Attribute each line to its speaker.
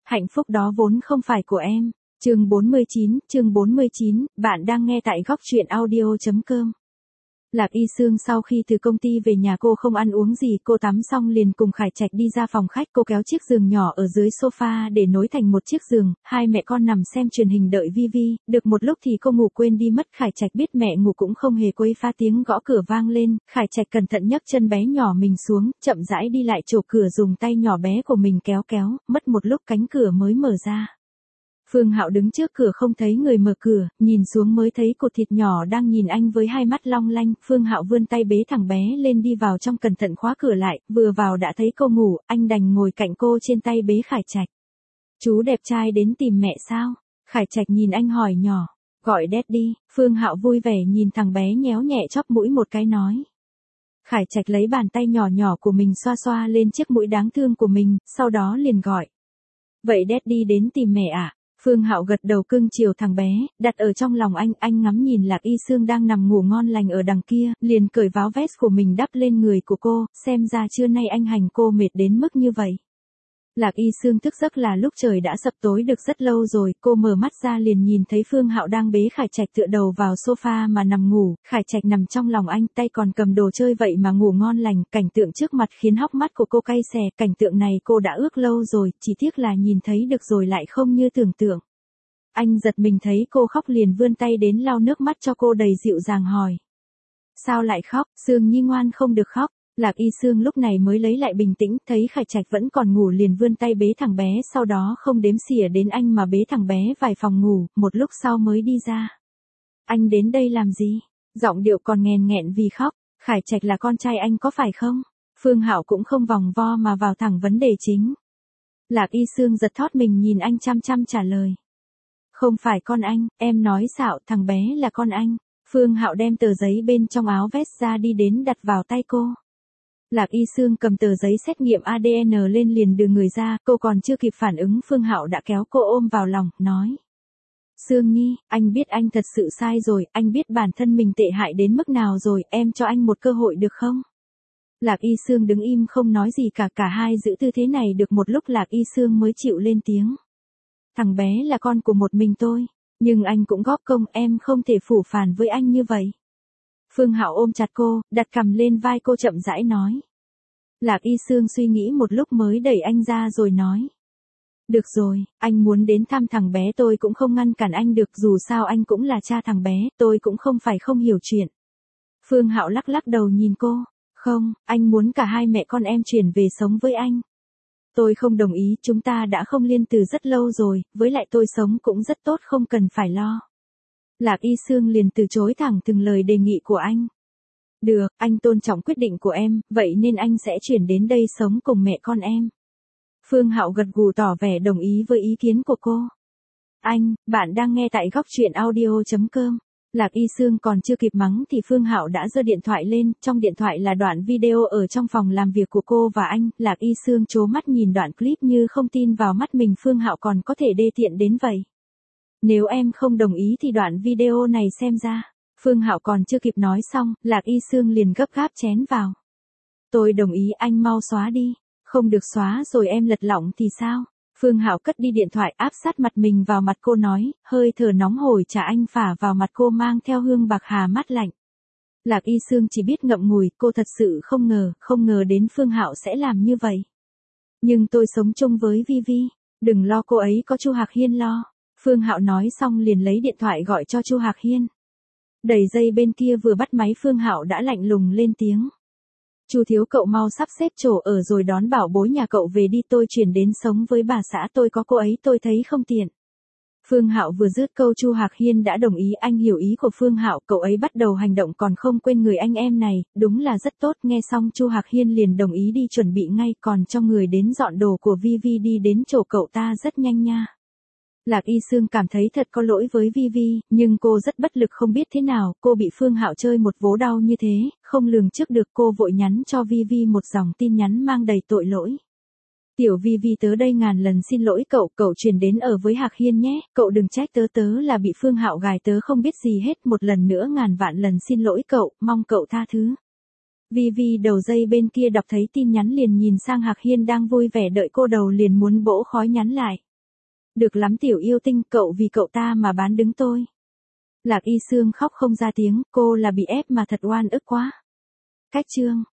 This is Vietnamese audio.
Speaker 1: Hạnh phúc đó vốn không phải của em. Chương 49, bạn đang nghe tại góc truyện audio.com. Lạc Y Sương sau khi từ công ty về nhà cô không ăn uống gì, cô tắm xong liền cùng Khải Trạch đi ra phòng khách, cô kéo chiếc giường nhỏ ở dưới sofa để nối thành một chiếc giường, hai mẹ con nằm xem truyền hình đợi Vi. Được một lúc thì cô ngủ quên đi mất, Khải Trạch biết mẹ ngủ cũng không hề quấy phá, tiếng gõ cửa vang lên, Khải Trạch cẩn thận nhấc chân bé nhỏ mình xuống, chậm rãi đi lại chỗ cửa dùng tay nhỏ bé của mình kéo, mất một lúc cánh cửa mới mở ra. Phương Hạo đứng trước cửa không thấy người mở cửa, nhìn xuống mới thấy cột thịt nhỏ đang nhìn anh với hai mắt long lanh. Phương Hạo vươn tay bế thằng bé lên đi vào trong, cẩn thận khóa cửa lại, vừa vào đã thấy cô ngủ, anh đành ngồi cạnh cô trên tay bế Khải Trạch. Chú đẹp trai đến tìm mẹ sao? Khải Trạch nhìn anh hỏi nhỏ. Gọi Daddy. Phương Hạo vui vẻ nhìn thằng bé nhéo nhẹ chóp mũi một cái nói. Khải Trạch lấy bàn tay nhỏ nhỏ của mình xoa xoa lên chiếc mũi đáng thương của mình, sau đó liền gọi. Vậy Daddy đến tìm mẹ à? Phương Hạo gật đầu cưng chiều thằng bé, đặt ở trong lòng anh ngắm nhìn Lạc Y Sương đang nằm ngủ ngon lành ở đằng kia, liền cởi váo vest của mình đắp lên người của cô, xem ra trưa nay anh hành cô mệt đến mức như vậy. Lạc Y Sương thức giấc là lúc trời đã sập tối được rất lâu rồi, cô mở mắt ra liền nhìn thấy Phương Hạo đang bế Khải Trạch tựa đầu vào sofa mà nằm ngủ, Khải Trạch nằm trong lòng anh, tay còn cầm đồ chơi vậy mà ngủ ngon lành, cảnh tượng trước mặt khiến hốc mắt của cô cay xè, cảnh tượng này cô đã ước lâu rồi, chỉ tiếc là nhìn thấy được rồi lại không như tưởng tượng. Anh giật mình thấy cô khóc liền vươn tay đến lau nước mắt cho cô, đầy dịu dàng hỏi. Sao lại khóc, Sương Nhi ngoan không được khóc. Lạc Y Sương lúc này mới lấy lại bình tĩnh, thấy Khải Trạch vẫn còn ngủ liền vươn tay bế thằng bé, sau đó không đếm xỉa đến anh mà bế thằng bé vài phòng ngủ, một lúc sau mới đi ra. Anh đến đây làm gì? Giọng điệu còn nghẹn nghẹn vì khóc. Khải Trạch là con trai anh có phải không? Phương Hạo cũng không vòng vo mà vào thẳng vấn đề chính. Lạc Y Sương giật thót mình nhìn anh chăm chăm trả lời. Không phải con anh, em nói xạo, thằng bé là con anh. Phương Hạo đem tờ giấy bên trong áo vest ra đi đến đặt vào tay cô. Lạc Y Sương cầm tờ giấy xét nghiệm ADN lên liền đưa người ra, cô còn chưa kịp phản ứng, Phương Hạo đã kéo cô ôm vào lòng, nói. Sương Nhi, anh biết anh thật sự sai rồi, anh biết bản thân mình tệ hại đến mức nào rồi, em cho anh một cơ hội được không? Lạc Y Sương đứng im không nói gì cả hai giữ tư thế này được một lúc Lạc Y Sương mới chịu lên tiếng. Thằng bé là con của một mình tôi, nhưng anh cũng góp công, em không thể phủ phản với anh như vậy. Phương Hạo ôm chặt cô, đặt cằm lên vai cô chậm rãi nói. Lạc Y Sương suy nghĩ một lúc mới đẩy anh ra rồi nói. Được rồi, anh muốn đến thăm thằng bé tôi cũng không ngăn cản anh được, dù sao anh cũng là cha thằng bé, tôi cũng không phải không hiểu chuyện. Phương Hạo lắc đầu nhìn cô. Không, anh muốn cả hai mẹ con em chuyển về sống với anh. Tôi không đồng ý, chúng ta đã không liên từ rất lâu rồi, với lại tôi sống cũng rất tốt không cần phải lo. Lạc Y Sương liền từ chối thẳng từng lời đề nghị của anh. Được, anh tôn trọng quyết định của em, vậy nên anh sẽ chuyển đến đây sống cùng mẹ con em. Phương Hạo gật gù tỏ vẻ đồng ý với ý kiến của cô. Bạn đang nghe tại góc truyện audio.com. Lạc Y Sương còn chưa kịp mắng thì Phương Hạo đã giơ điện thoại lên, trong điện thoại là đoạn video ở trong phòng làm việc của cô và anh. Lạc Y Sương trố mắt nhìn đoạn clip như không tin vào mắt mình, Phương Hạo còn có thể đê tiện đến vậy. Nếu em không đồng ý thì đoạn video này xem ra. Phương Hạo còn chưa kịp nói xong, Lạc Y Sương liền gấp gáp chén vào. Tôi đồng ý, anh mau xóa đi. Không được xóa rồi em lật lọng thì sao? Phương Hạo cất đi điện thoại áp sát mặt mình vào mặt cô nói, hơi thở nóng hổi trả anh phả vào mặt cô mang theo hương bạc hà mát lạnh. Lạc Y Sương chỉ biết ngậm ngùi, cô thật sự không ngờ đến Phương Hạo sẽ làm như vậy. Nhưng tôi sống chung với Vi, đừng lo, cô ấy có Chu Hạc Hiên lo. Phương Hạo nói xong liền lấy điện thoại gọi cho Chu Hạc Hiên. Đầy dây bên kia vừa bắt máy Phương Hạo đã lạnh lùng lên tiếng. Chu thiếu, cậu mau sắp xếp chỗ ở rồi đón bảo bối nhà cậu về đi, tôi chuyển đến sống với bà xã tôi có cô ấy tôi thấy không tiện. Phương Hạo vừa dứt câu Chu Hạc Hiên đã đồng ý, anh hiểu ý của Phương Hạo, cậu ấy bắt đầu hành động còn không quên người anh em này, đúng là rất tốt. Nghe xong Chu Hạc Hiên liền đồng ý đi chuẩn bị ngay, còn cho người đến dọn đồ của Vi đi đến chỗ cậu ta rất nhanh nha. Lạc Y Sương cảm thấy thật có lỗi với Vi, nhưng cô rất bất lực không biết thế nào, cô bị Phương Hạo chơi một vố đau như thế, không lường trước được, cô vội nhắn cho Vi một dòng tin nhắn mang đầy tội lỗi. Tiểu Vi tớ đây ngàn lần xin lỗi cậu chuyển đến ở với Hạc Hiên nhé, cậu đừng trách tớ là bị Phương Hạo gài, tớ không biết gì hết, một lần nữa ngàn vạn lần xin lỗi cậu, mong cậu tha thứ. Vi đầu dây bên kia đọc thấy tin nhắn liền nhìn sang Hạc Hiên đang vui vẻ đợi cô, đầu liền muốn bỗ khói nhắn lại. Được lắm tiểu yêu tinh, cậu vì cậu ta mà bán đứng tôi. Lạc Y Sương khóc không ra tiếng, cô là bị ép mà thật oan ức quá. Cách chương